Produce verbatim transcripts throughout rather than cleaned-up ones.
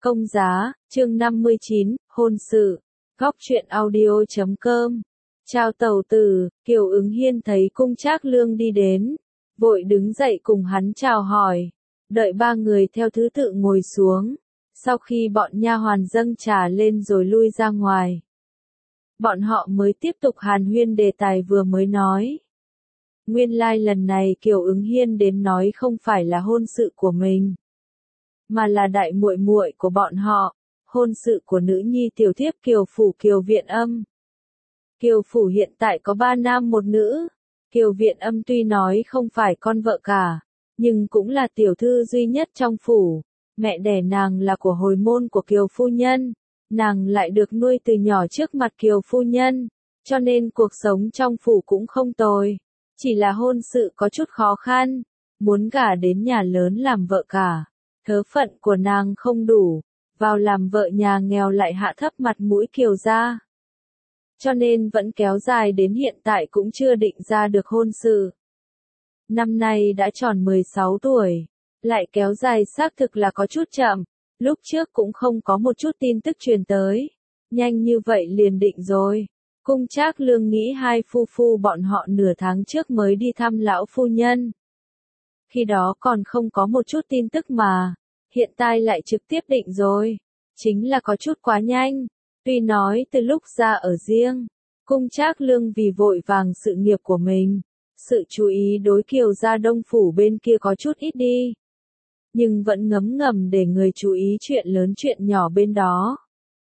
Công giá, chương năm mươi chín, hôn sự. Góc truyện audio chấm com. Chào tẩu tử, Kiều Ứng Hiên thấy Cung Trác Lương đi đến, vội đứng dậy cùng hắn chào hỏi. Đợi ba người theo thứ tự ngồi xuống. Sau khi bọn nha hoàn dâng trà lên rồi lui ra ngoài, bọn họ mới tiếp tục hàn huyên đề tài vừa mới nói. Nguyên lai like lần này Kiều Ứng Hiên đến nói không phải là hôn sự của mình, mà là đại muội muội của bọn họ, hôn sự của nữ nhi tiểu thiếp Kiều phủ Kiều Viện Âm. Kiều phủ hiện tại có ba nam một nữ. Kiều Viện Âm tuy nói không phải con vợ cả, nhưng cũng là tiểu thư duy nhất trong phủ. Mẹ đẻ nàng là của hồi môn của Kiều phu nhân, nàng lại được nuôi từ nhỏ trước mặt Kiều phu nhân, cho nên cuộc sống trong phủ cũng không tồi. Chỉ là hôn sự có chút khó khăn, muốn gả đến nhà lớn làm vợ cả, thớ phận của nàng không đủ, vào làm vợ nhà nghèo lại hạ thấp mặt mũi Kiều gia. Cho nên vẫn kéo dài đến hiện tại cũng chưa định ra được hôn sự. Năm nay đã tròn mười sáu tuổi, lại kéo dài xác thực là có chút chậm, lúc trước cũng không có một chút tin tức truyền tới, nhanh như vậy liền định rồi. Cung Trác Lương nghĩ hai phu phu bọn họ nửa tháng trước mới đi thăm lão phu nhân. Khi đó còn không có một chút tin tức mà, hiện tại lại trực tiếp định rồi, chính là có chút quá nhanh. Tuy nói từ lúc ra ở riêng, Cung Trác Lương vì vội vàng sự nghiệp của mình, sự chú ý đối Kiều gia Đông phủ bên kia có chút ít đi, nhưng vẫn ngấm ngầm để người chú ý chuyện lớn chuyện nhỏ bên đó.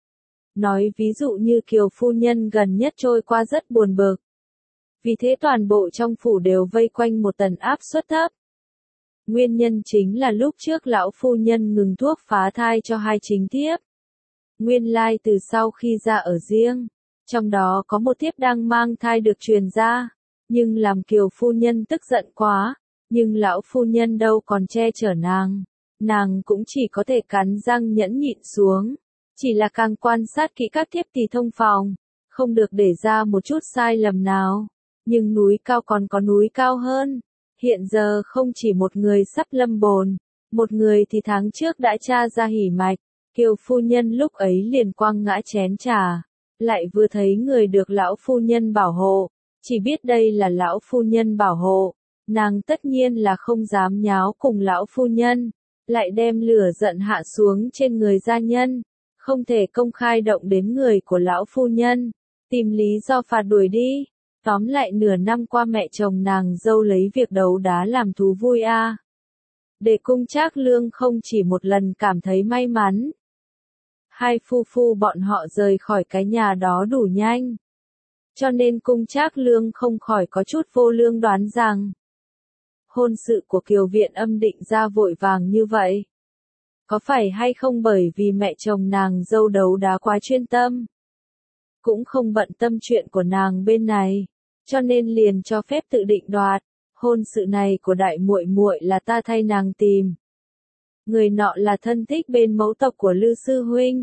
Nói ví dụ như Kiều phu nhân gần nhất trôi qua rất buồn bực. Vì thế toàn bộ trong phủ đều vây quanh một tầng áp suất thấp. Nguyên nhân chính là lúc trước lão phu nhân ngừng thuốc phá thai cho hai chính thiếp. Nguyên lai like từ sau khi ra ở riêng, trong đó có một thiếp đang mang thai được truyền ra, nhưng làm Kiều phu nhân tức giận quá, nhưng lão phu nhân đâu còn che chở nàng, nàng cũng chỉ có thể cắn răng nhẫn nhịn xuống. Chỉ là càng quan sát kỹ các thiếp tỳ thông phòng, không được để ra một chút sai lầm nào. Nhưng núi cao còn có núi cao hơn. Hiện giờ không chỉ một người sắp lâm bồn, một người thì tháng trước đã tra ra hỉ mạch. Kiều phu nhân lúc ấy liền quăng ngã chén trà, lại vừa thấy người được lão phu nhân bảo hộ, chỉ biết đây là lão phu nhân bảo hộ, nàng tất nhiên là không dám nháo cùng lão phu nhân, lại đem lửa giận hạ xuống trên người gia nhân. Không thể công khai động đến người của lão phu nhân, tìm lý do phạt đuổi đi. Tóm lại nửa năm qua mẹ chồng nàng dâu lấy việc đấu đá làm thú vui a. À. Để Cung Trác Lương không chỉ một lần cảm thấy may mắn. Hai phu phu bọn họ rời khỏi cái nhà đó đủ nhanh. Cho nên Cung Trác Lương không khỏi có chút vô lương đoán rằng hôn sự của Kiều Viện Âm định ra vội vàng như vậy. Có phải hay không bởi vì mẹ chồng nàng dâu đấu đá quá chuyên tâm, cũng không bận tâm chuyện của nàng bên này, cho nên liền cho phép tự định đoạt, hôn sự này của đại muội muội là ta thay nàng tìm. Người nọ là thân thích bên mẫu tộc của Lư sư huynh.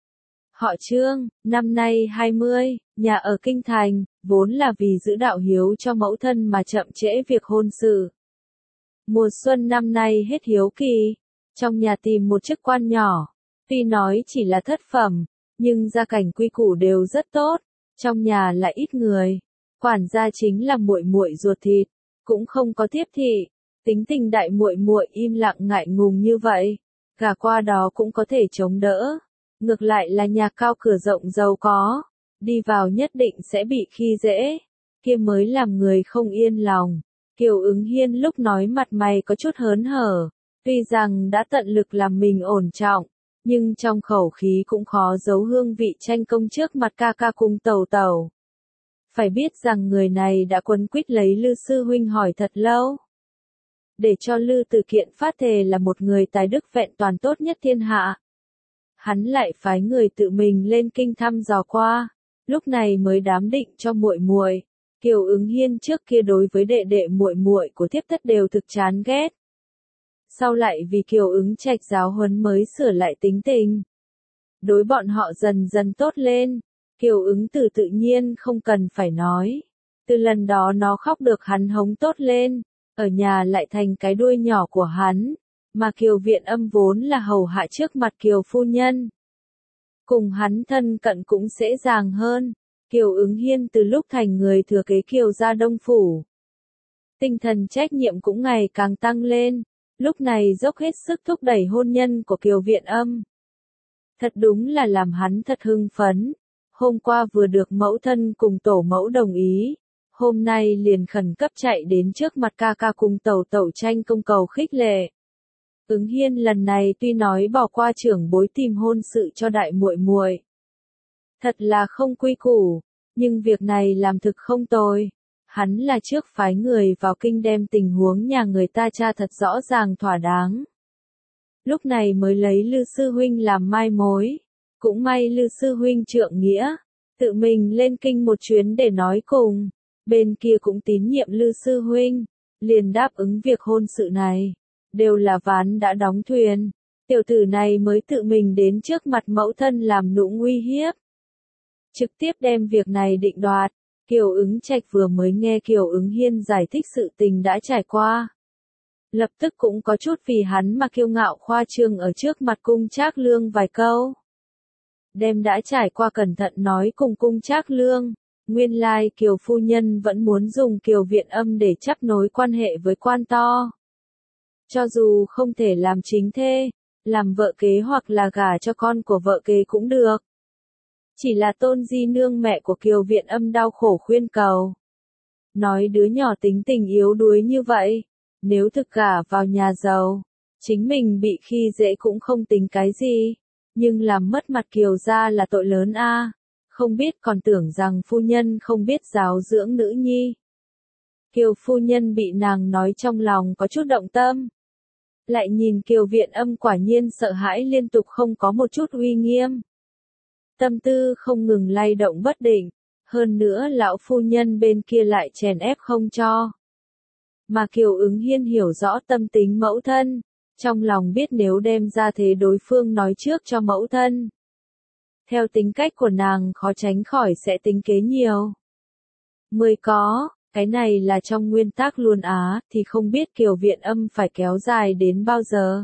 Họ Trương, năm nay hai mươi, nhà ở kinh thành, vốn là vì giữ đạo hiếu cho mẫu thân mà chậm trễ việc hôn sự. Mùa xuân năm nay hết hiếu kỳ. Trong nhà tìm một chức quan nhỏ, tuy nói chỉ là thất phẩm, nhưng gia cảnh quy củ đều rất tốt, trong nhà lại ít người, quản gia chính là muội muội ruột thịt, cũng không có thiếp thị, tính tình đại muội muội im lặng ngại ngùng như vậy, gả qua đó cũng có thể chống đỡ, ngược lại là nhà cao cửa rộng giàu có, đi vào nhất định sẽ bị khi dễ, kia mới làm người không yên lòng. Kiều Ứng Hiên lúc nói mặt mày có chút hớn hở. Tuy rằng đã tận lực làm mình ổn trọng, nhưng trong khẩu khí cũng khó giấu hương vị tranh công trước mặt ca ca cung tẩu tẩu. Phải biết rằng người này đã quấn quýt lấy Lư sư huynh hỏi thật lâu. Để cho Lư Tử Kiện phát thề là một người tài đức vẹn toàn tốt nhất thiên hạ. Hắn lại phái người tự mình lên kinh thăm dò qua, lúc này mới đám định cho muội muội. Kiều Ứng Hiên trước kia đối với đệ đệ muội muội của thiếp thất đều thực chán ghét. Sau lại vì Kiều Ứng Trạch giáo huấn mới sửa lại tính tình. Đối bọn họ dần dần tốt lên, Kiều Ứng Tử tự nhiên không cần phải nói. Từ lần đó nó khóc được hắn hống tốt lên, ở nhà lại thành cái đuôi nhỏ của hắn. mà Kiều Viện Âm vốn là hầu hạ trước mặt Kiều phu nhân. Cùng hắn thân cận cũng dễ dàng hơn. Kiều Ứng Hiên từ lúc thành người thừa kế Kiều gia Đông Phủ, tinh thần trách nhiệm cũng ngày càng tăng lên, lúc này dốc hết sức thúc đẩy hôn nhân của Kiều Viện Âm. Thật đúng là làm hắn thật hưng phấn, hôm qua vừa được mẫu thân cùng tổ mẫu đồng ý, hôm nay liền khẩn cấp chạy đến trước mặt ca ca cùng tẩu tẩu tranh công cầu khích lệ. Ứng Hiên lần này tuy nói bỏ qua trưởng bối tìm hôn sự cho đại muội muội, thật là không quy củ, nhưng việc này làm thực không tồi. Hắn là trước phái người vào kinh đem tình huống nhà người ta tra thật rõ ràng thỏa đáng. Lúc này mới lấy Lư sư huynh làm mai mối, cũng may Lư sư huynh trượng nghĩa, tự mình lên kinh một chuyến để nói cùng, bên kia cũng tín nhiệm Lư sư huynh, liền đáp ứng việc hôn sự này, đều là ván đã đóng thuyền, tiểu tử này mới tự mình đến trước mặt mẫu thân làm nũng uy hiếp. Trực tiếp đem việc này định đoạt. Kiều Ứng Trạch vừa mới nghe Kiều Ứng Hiên giải thích sự tình đã trải qua, lập tức cũng có chút vì hắn mà kiêu ngạo khoa trương ở trước mặt Cung Trác Lương vài câu. Đem đã trải qua cẩn thận nói cùng Cung Trác Lương, nguyên lai Kiều phu nhân vẫn muốn dùng Kiều Viện Âm để chấp nối quan hệ với quan to. Cho dù không thể làm chính thê, làm vợ kế hoặc là gả cho con của vợ kế cũng được. Chỉ là Tôn Di Nương mẹ của Kiều Viện Âm đau khổ khuyên cầu. Nói đứa nhỏ tính tình yếu đuối như vậy, nếu thực gả vào nhà giàu, chính mình bị khi dễ cũng không tính cái gì, nhưng làm mất mặt Kiều gia là tội lớn a, không biết còn tưởng rằng phu nhân không biết giáo dưỡng nữ nhi. Kiều phu nhân bị nàng nói trong lòng có chút động tâm. Lại nhìn Kiều Viện Âm quả nhiên sợ hãi liên tục không có một chút uy nghiêm. Tâm tư không ngừng lay động bất định, hơn nữa lão phu nhân bên kia lại chèn ép không cho. Mà Kiều Ứng Hiên hiểu rõ tâm tính mẫu thân, trong lòng biết nếu đem ra thế đối phương nói trước cho mẫu thân. Theo tính cách của nàng khó tránh khỏi sẽ tính kế nhiều. Mới có, cái này là trong nguyên tắc luôn á, thì không biết Kiều Viện Âm phải kéo dài đến bao giờ.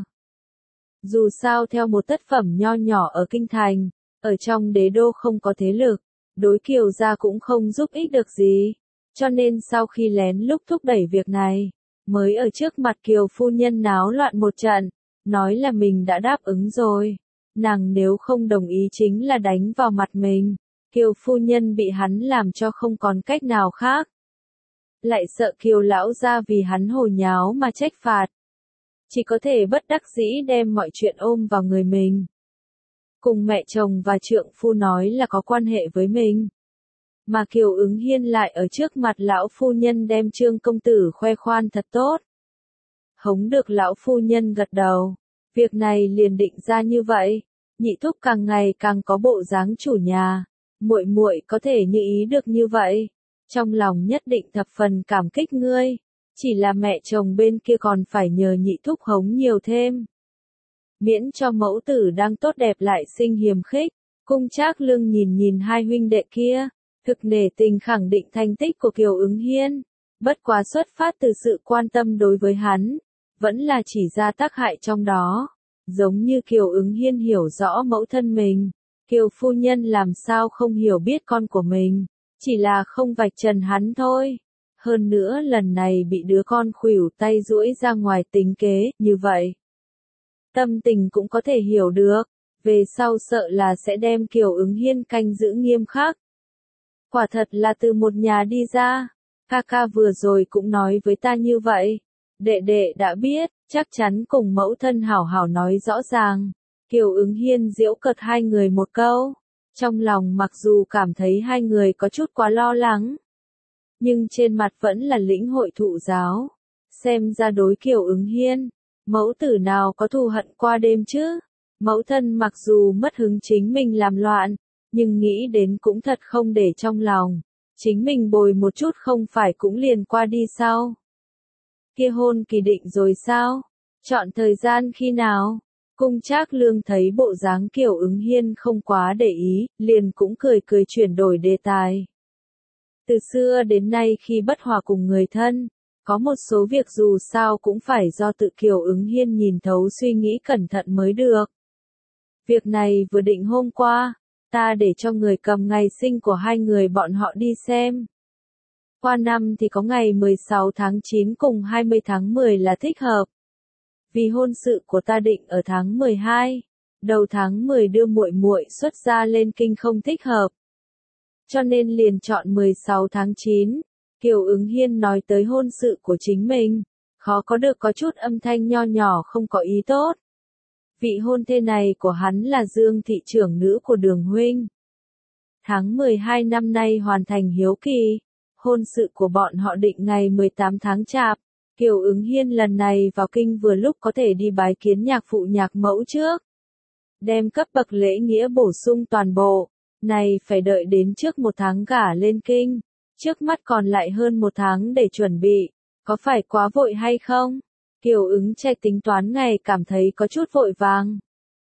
Dù sao theo một tác phẩm nho nhỏ ở kinh thành, ở trong đế đô không có thế lực, đối Kiều gia cũng không giúp ích được gì, cho nên sau khi lén lút thúc đẩy việc này, mới ở trước mặt Kiều phu nhân náo loạn một trận, nói là mình đã đáp ứng rồi, nàng nếu không đồng ý chính là đánh vào mặt mình, Kiều phu nhân bị hắn làm cho không còn cách nào khác. Lại sợ Kiều lão gia vì hắn hồ nháo mà trách phạt, chỉ có thể bất đắc dĩ đem mọi chuyện ôm vào người mình. Cùng mẹ chồng và trượng phu nói là có quan hệ với mình. Mà Kiều Ứng Hiên lại ở trước mặt lão phu nhân đem Trương công tử khoe khoan thật tốt. Hống được lão phu nhân gật đầu, việc này liền định ra như vậy, nhị thúc càng ngày càng có bộ dáng chủ nhà, muội muội có thể như ý được như vậy, trong lòng nhất định thập phần cảm kích ngươi, chỉ là mẹ chồng bên kia còn phải nhờ nhị thúc hống nhiều thêm. Miễn cho mẫu tử đang tốt đẹp lại sinh hiềm khích, Cung Trác Lương nhìn nhìn hai huynh đệ kia, thực nể tình khẳng định thành tích của Kiều Ứng Hiên, bất quá xuất phát từ sự quan tâm đối với hắn, vẫn là chỉ ra tác hại trong đó, giống như Kiều Ứng Hiên hiểu rõ mẫu thân mình, Kiều phu nhân làm sao không hiểu biết con của mình, chỉ là không vạch trần hắn thôi. Hơn nữa lần này bị đứa con khuỷu tay duỗi ra ngoài tính kế, như vậy. Tâm tình cũng có thể hiểu được, về sau sợ là sẽ đem Kiều Ứng Hiên canh giữ nghiêm khắc. Quả thật là từ một nhà đi ra, ca ca vừa rồi cũng nói với ta như vậy, đệ đệ đã biết, chắc chắn cùng mẫu thân hảo hảo nói rõ ràng. Kiều Ứng Hiên giễu cợt hai người một câu, trong lòng mặc dù cảm thấy hai người có chút quá lo lắng, nhưng trên mặt vẫn là lĩnh hội thụ giáo, xem ra đối Kiều Ứng Hiên. Mẫu tử nào có thù hận qua đêm chứ? Mẫu thân mặc dù mất hứng chính mình làm loạn, nhưng nghĩ đến cũng thật không để trong lòng. Chính mình bồi một chút không phải cũng liền qua đi sao? Kia hôn kỳ định rồi sao? Chọn thời gian khi nào? Cung Trác Lương thấy bộ dáng Kiều Ứng Hiên không quá để ý, liền cũng cười cười chuyển đổi đề tài. Từ xưa đến nay khi bất hòa cùng người thân, Có một số việc dù sao cũng phải do tự Kiều Ứng Hiên nhìn thấu suy nghĩ cẩn thận mới được. Việc này vừa định hôm qua, ta để cho người cầm ngày sinh của hai người bọn họ đi xem. Qua năm thì có ngày mười sáu tháng chín cùng hai mươi tháng mười là thích hợp. Vì hôn sự của ta định ở tháng mười hai, đầu tháng mười đưa muội muội xuất gia lên kinh không thích hợp. Cho nên liền chọn mười sáu tháng chín. Kiều Ứng Hiên nói tới hôn sự của chính mình, khó có được có chút âm thanh nho nhỏ không có ý tốt. Vị hôn thê này của hắn là Dương thị trưởng nữ của Đường huynh. Tháng mười hai năm nay hoàn thành hiếu kỳ, hôn sự của bọn họ định ngày mười tám tháng Chạp. Kiều Ứng Hiên lần này vào kinh vừa lúc có thể đi bái kiến nhạc phụ nhạc mẫu trước. Đem cấp bậc lễ nghĩa bổ sung toàn bộ, này phải đợi đến trước một tháng gả lên kinh. Trước mắt còn lại hơn một tháng để chuẩn bị, có phải quá vội hay không? Kiều Ứng Trạch tính toán ngày cảm thấy có chút vội vàng.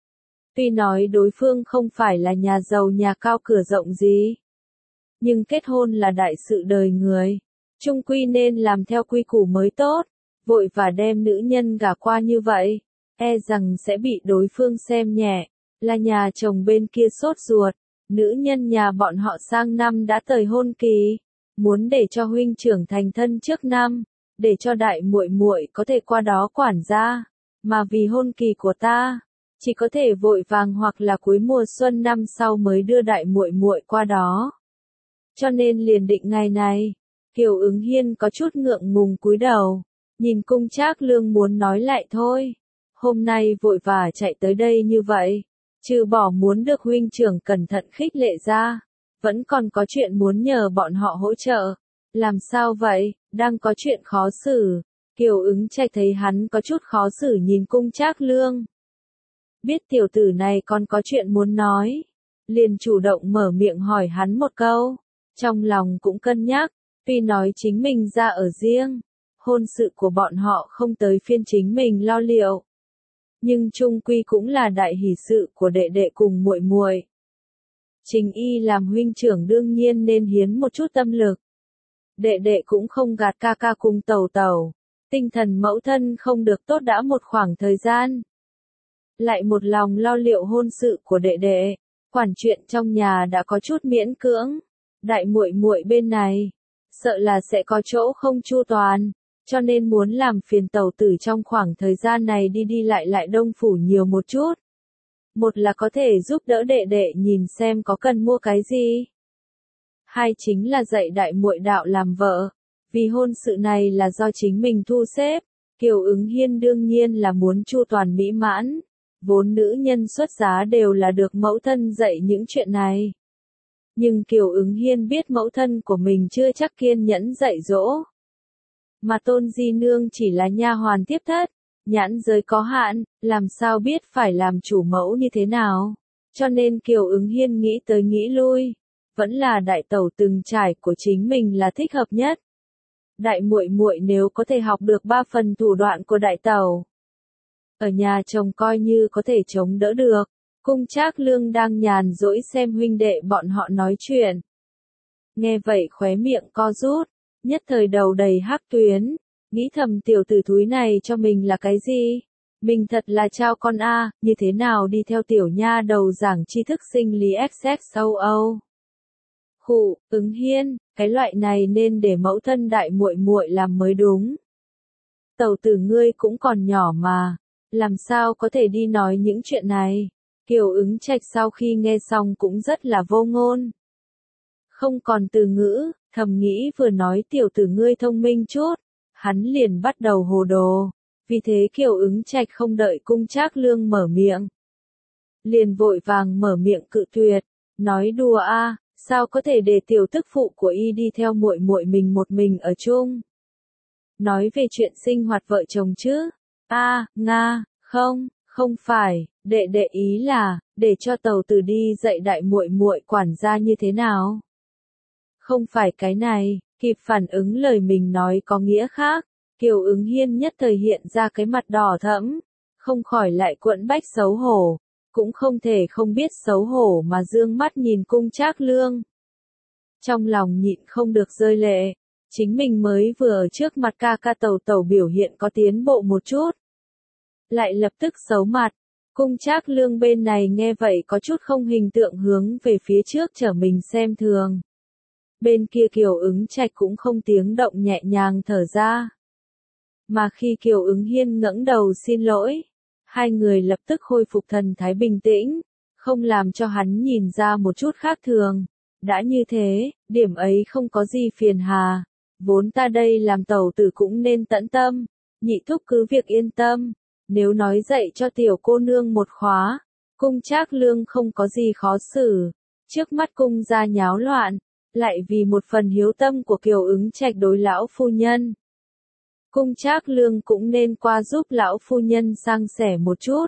Tuy nói đối phương không phải là nhà giàu nhà cao cửa rộng gì, nhưng kết hôn là đại sự đời người, chung quy nên làm theo quy củ mới tốt, vội và đem nữ nhân gả qua như vậy, e rằng sẽ bị đối phương xem nhẹ, là nhà chồng bên kia sốt ruột, nữ nhân nhà bọn họ sang năm đã tới hôn kỳ. Muốn để cho huynh trưởng thành thân trước năm, để cho đại muội muội có thể qua đó quản gia, mà vì hôn kỳ của ta, chỉ có thể vội vàng hoặc là cuối mùa xuân năm sau mới đưa đại muội muội qua đó. Cho nên liền định ngày này, Kiều Ứng Hiên có chút ngượng ngùng cúi đầu, nhìn Cung Trác Lương muốn nói lại thôi, hôm nay vội vã chạy tới đây như vậy, trừ bỏ muốn được huynh trưởng cẩn thận khích lệ ra. Vẫn còn có chuyện muốn nhờ bọn họ hỗ trợ. Làm sao vậy, đang có chuyện khó xử. Kiều Ứng Trạch thấy hắn có chút khó xử nhìn Cung Trác Lương. Biết tiểu tử này còn có chuyện muốn nói. Liền chủ động mở miệng hỏi hắn một câu. Trong lòng cũng cân nhắc, tuy nói chính mình ra ở riêng. Hôn sự của bọn họ không tới phiên chính mình lo liệu. Nhưng chung quy cũng là đại hỷ sự của đệ đệ cùng muội muội. Trình Y làm huynh trưởng đương nhiên nên hiến một chút tâm lực. Đệ đệ cũng không gạt ca ca cùng tẩu tẩu. Tinh thần mẫu thân không được tốt đã một khoảng thời gian. Lại một lòng lo liệu hôn sự của đệ đệ. Quản chuyện trong nhà đã có chút miễn cưỡng. Đại muội muội bên này, sợ là sẽ có chỗ không chu toàn. Cho nên muốn làm phiền tẩu tử trong khoảng thời gian này đi đi lại lại Đông Phủ nhiều một chút. Một là có thể giúp đỡ đệ đệ nhìn xem có cần mua cái gì. Hai chính là dạy đại muội đạo làm vợ. Vì hôn sự này là do chính mình thu xếp. Kiều Ứng Hiên đương nhiên là muốn chu toàn mỹ mãn. Vốn nữ nhân xuất giá đều là được mẫu thân dạy những chuyện này. Nhưng Kiều Ứng Hiên biết mẫu thân của mình chưa chắc kiên nhẫn dạy dỗ. Mà Tôn Di Nương chỉ là nha hoàn tiếp thất. Nhãn giới có hạn, làm sao biết phải làm chủ mẫu như thế nào. Cho nên Kiều Ứng Hiên nghĩ tới nghĩ lui, vẫn là đại tẩu từng trải của chính mình là thích hợp nhất. Đại muội muội nếu có thể học được ba phần thủ đoạn của đại tẩu, ở nhà chồng coi như có thể chống đỡ được. Cung Trác Lương đang nhàn rỗi xem huynh đệ bọn họ nói chuyện. Nghe vậy khóe miệng co rút, nhất thời đầu đầy hắc tuyến. Nghĩ thầm tiểu tử thúi này cho mình là cái gì? Mình thật là trao con a, như thế nào đi theo tiểu nha đầu giảng tri thức sinh lý ích ích âu âu. Khụ, Ứng Hiên, cái loại này nên để mẫu thân đại muội muội làm mới đúng. Tẩu tử ngươi cũng còn nhỏ mà, làm sao có thể đi nói những chuyện này? Kiều Ứng Trạch sau khi nghe xong cũng rất là vô ngôn. Không còn từ ngữ, thầm nghĩ vừa nói tiểu tử ngươi thông minh chút. Hắn liền bắt đầu hồ đồ, vì thế Kiều Ứng Trạch không đợi Cung Trác Lương mở miệng. Liền vội vàng mở miệng cự tuyệt, nói đùa a, sao có thể để tiểu tức phụ của y đi theo muội muội mình một mình ở chung. Nói về chuyện sinh hoạt vợ chồng chứ, a, nga, không, không phải, đệ đệ ý là, để cho tàu tử đi dạy đại muội muội quản gia như thế nào. Không phải cái này. Kịp phản ứng lời mình nói có nghĩa khác, Kiều Ứng Hiên nhất thời hiện ra cái mặt đỏ thẫm, không khỏi lại quẫn bách xấu hổ, cũng không thể không biết xấu hổ mà dương mắt nhìn Cung Trác Lương. Trong lòng nhịn không được rơi lệ, Chính mình mới vừa ở trước mặt ca ca Tẩu Tẩu biểu hiện có tiến bộ một chút. Lại lập tức xấu mặt. Cung Trác Lương bên này nghe vậy có chút không hình tượng hướng về phía trước trở mình xem thường. Bên kia Kiều Ứng Trạch cũng không tiếng động nhẹ nhàng thở ra. Mà khi Kiều Ứng Hiên ngẩng đầu xin lỗi, hai người lập tức khôi phục thần thái bình tĩnh, không làm cho hắn nhìn ra một chút khác thường. Đã như thế, điểm ấy không có gì phiền hà, vốn ta đây làm tẩu tử cũng nên tận tâm, nhị thúc cứ việc yên tâm, nếu nói dạy cho tiểu cô nương một khóa, Cung Trác Lương không có gì khó xử, trước mắt cung gia nháo loạn, lại vì một phần hiếu tâm của Kiều Ứng Trạch đối lão phu nhân. Cung Trác Lương cũng nên qua giúp lão phu nhân sang sẻ một chút.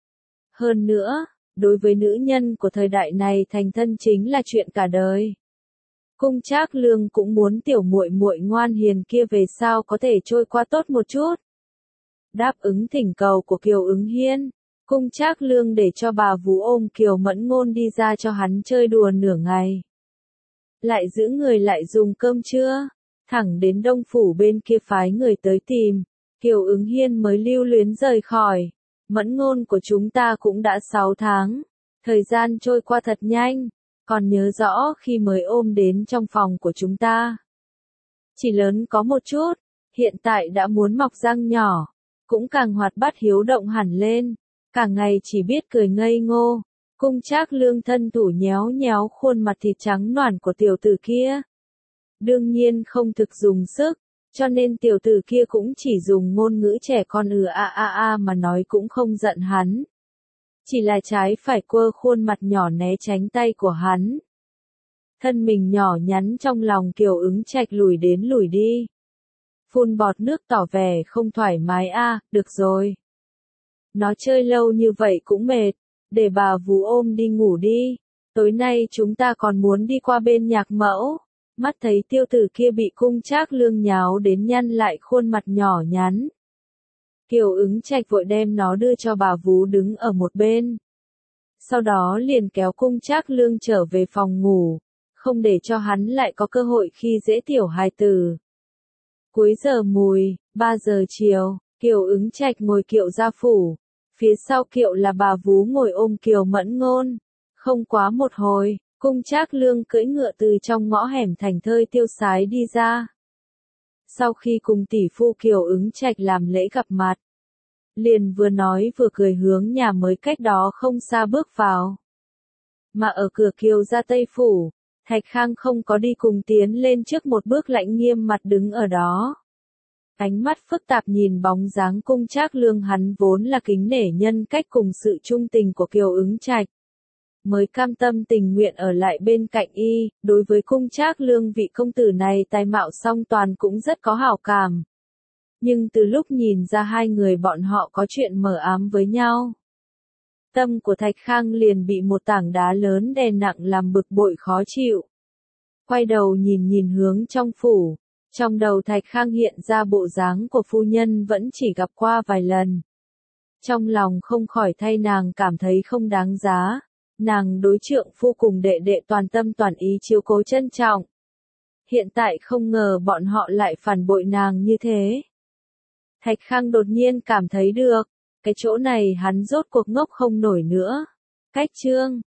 Hơn nữa, đối với nữ nhân của thời đại này thành thân chính là chuyện cả đời. Cung Trác Lương cũng muốn tiểu muội muội ngoan hiền kia về sau có thể trôi qua tốt một chút. Đáp ứng thỉnh cầu của Kiều Ứng Hiên, Cung Trác Lương để cho bà vú ôm Kiều Mẫn Ngôn đi ra cho hắn chơi đùa nửa ngày. Lại giữ người lại dùng cơm trưa, thẳng đến Đông Phủ bên kia phái người tới tìm, Kiều Ứng Hiên mới lưu luyến rời khỏi. Mẫn Ngôn của chúng ta cũng đã sáu tháng, thời gian trôi qua thật nhanh, còn nhớ rõ khi mới ôm đến trong phòng của chúng ta. Chỉ lớn có một chút, hiện tại đã muốn mọc răng nhỏ, cũng càng hoạt bát hiếu động hẳn lên, cả ngày chỉ biết cười ngây ngô. Cung Trác Lương thân thủ nhéo nhéo khuôn mặt thịt trắng nõn của tiểu tử kia. Đương nhiên không thực dùng sức, cho nên tiểu tử kia cũng chỉ dùng ngôn ngữ trẻ con ừ a a a mà nói cũng không giận hắn. Chỉ là trái phải quơ khuôn mặt nhỏ né tránh tay của hắn. Thân mình nhỏ nhắn trong lòng Kiều Ứng Trạch lùi đến lùi đi. Phun bọt nước tỏ vẻ không thoải mái a, được rồi. Nó chơi lâu như vậy cũng mệt, để bà vú ôm đi ngủ đi. Tối nay chúng ta còn muốn đi qua bên nhạc mẫu. Mắt thấy tiêu tử kia bị Cung Trác Lương nháo đến nhăn lại khuôn mặt nhỏ nhắn. Kiều Ứng Trạch vội đem nó đưa cho bà vú đứng ở một bên. Sau đó liền kéo Cung Trác Lương trở về phòng ngủ, không để cho hắn lại có cơ hội khi dễ tiểu hài tử. Cuối giờ mùi, ba giờ chiều, Kiều Ứng Trạch ngồi kiệu ra phủ. Phía sau kiệu là bà vú ngồi ôm Kiều Mẫn Ngôn. Không quá một hồi, Cung Trác Lương cưỡi ngựa từ trong ngõ hẻm thành thơi tiêu sái đi ra. Sau khi cùng tỷ phu Kiều Ứng Trạch làm lễ gặp mặt, liền vừa nói vừa cười hướng nhà mới cách đó không xa bước vào. Mà ở cửa Kiều gia Tây Phủ, Thạch Khang không có đi cùng tiến lên trước một bước lạnh nghiêm mặt đứng ở đó. Ánh mắt phức tạp nhìn bóng dáng Cung Trác Lương, hắn vốn là kính nể nhân cách cùng sự trung tình của Kiều Ứng Trạch, mới cam tâm tình nguyện ở lại bên cạnh y, đối với Cung Trác Lương vị công tử này tài mạo song toàn cũng rất có hảo cảm. Nhưng từ lúc nhìn ra hai người bọn họ có chuyện mờ ám với nhau, tâm của Thạch Khang liền bị một tảng đá lớn đè nặng làm bực bội khó chịu. Quay đầu nhìn nhìn hướng trong phủ, trong đầu Thạch Khang hiện ra bộ dáng của phu nhân vẫn chỉ gặp qua vài lần. Trong lòng không khỏi thay nàng cảm thấy không đáng giá. Nàng đối trượng phu cùng đệ đệ toàn tâm toàn ý chiếu cố trân trọng. Hiện tại không ngờ bọn họ lại phản bội nàng như thế. Thạch Khang đột nhiên cảm thấy được, cái chỗ này hắn rốt cuộc ngốc không nổi nữa. Cách chương